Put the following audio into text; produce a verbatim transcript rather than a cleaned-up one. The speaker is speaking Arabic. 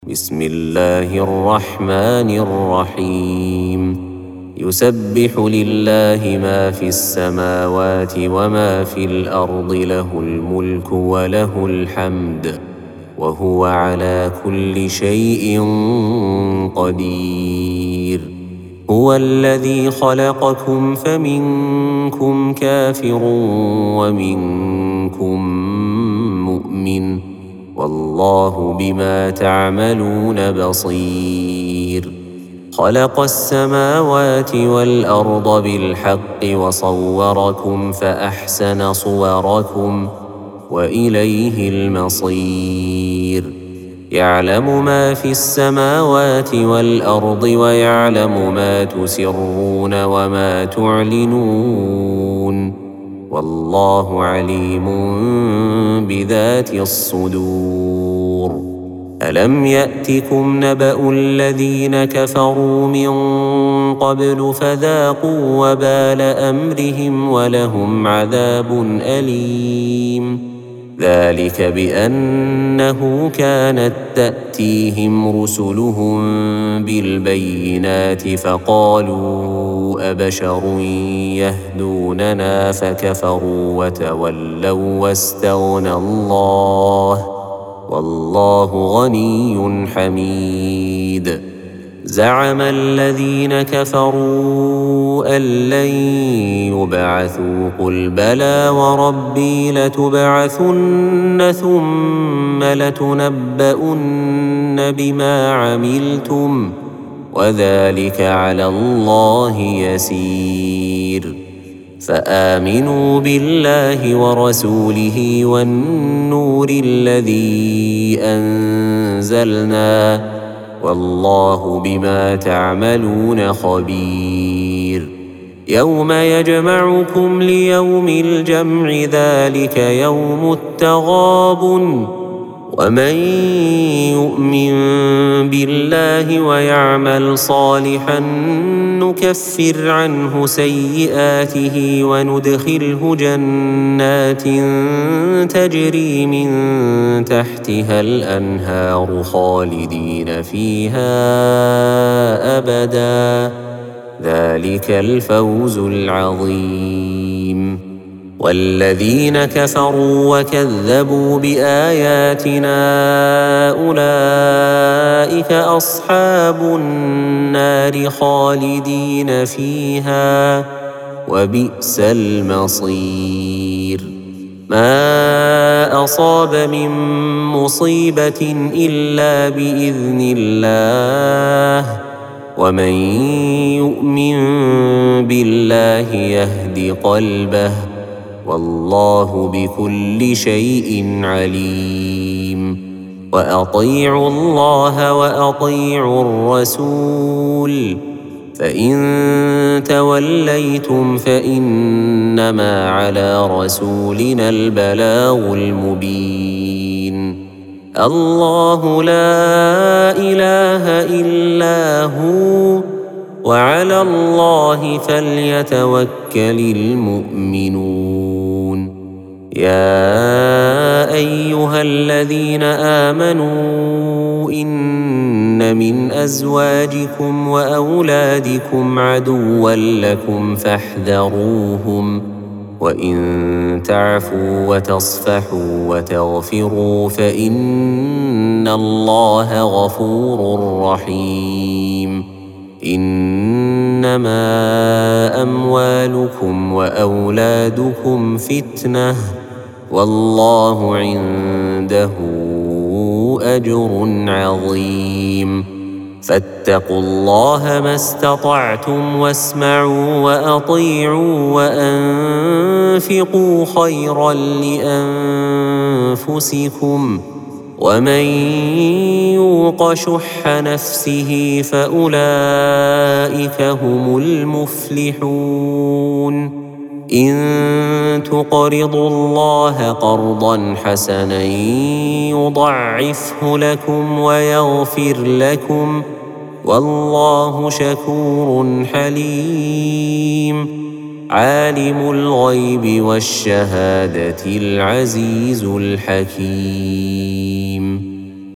بسم الله الرحمن الرحيم يسبح لله ما في السماوات وما في الأرض له الملك وله الحمد وهو على كل شيء قدير هو الذي خلقكم فمنكم كافر ومنكم مؤمن والله بما تعملون بصير خلق السماوات والأرض بالحق وصوركم فأحسن صوركم وإليه المصير يعلم ما في السماوات والأرض ويعلم ما تسرون وما تعلنون والله عليم بذات الصدور ألم يأتكم نبأ الذين كفروا من قبل فذاقوا وبال أمرهم ولهم عذاب أليم ذلك بأنه كانت تأتيهم رسلهم بالبينات فقالوا أبشر يهدوننا فكفروا وتولوا واستغنى الله والله غني حميد زعم الذين كفروا أن لن يبعثوا قل بلى وربي لتبعثن ثم لتنبؤن بما عملتم وذلك على الله يسير فآمنوا بالله ورسوله والنور الذي أنزلنا والله بما تعملون خبير يوم يجمعكم ليوم الجمع ذلك يوم التغابن ومن يؤمن بالله ويعمل صالحا نكفر عنه سيئاته وندخله جنات تجري من تحتها الأنهار خالدين فيها أبدا ذلك الفوز العظيم والذين كفروا وكذبوا بآياتنا أولئك أصحاب النار خالدين فيها وبئس المصير ما أصاب من مصيبة إلا بإذن الله ومن يؤمن بالله يهد قلبه والله بكل شيء عليم وأطيعوا الله وأطيعوا الرسول فإن توليتم فإنما على رسولنا البلاغ المبين الله لا إله إلا هو وعلى الله فليتوكل المؤمنون يا أيها الذين آمنوا إن من أزواجكم وأولادكم عدوا لكم فاحذروهم وإن تعفوا وتصفحوا وتغفروا فإن الله غفور رحيم إنما أموالكم وأولادكم فتنة والله عنده أجر عظيم فاتقوا الله ما استطعتم واسمعوا وأطيعوا وأنفقوا خيرا لأنفسكم ومن يوق شح نفسه فأولئك هم المفلحون إن تقرضوا الله قرضا حسنا يضعفه لكم ويغفر لكم والله شكور حليم عالم الغيب والشهادة العزيز الحكيم.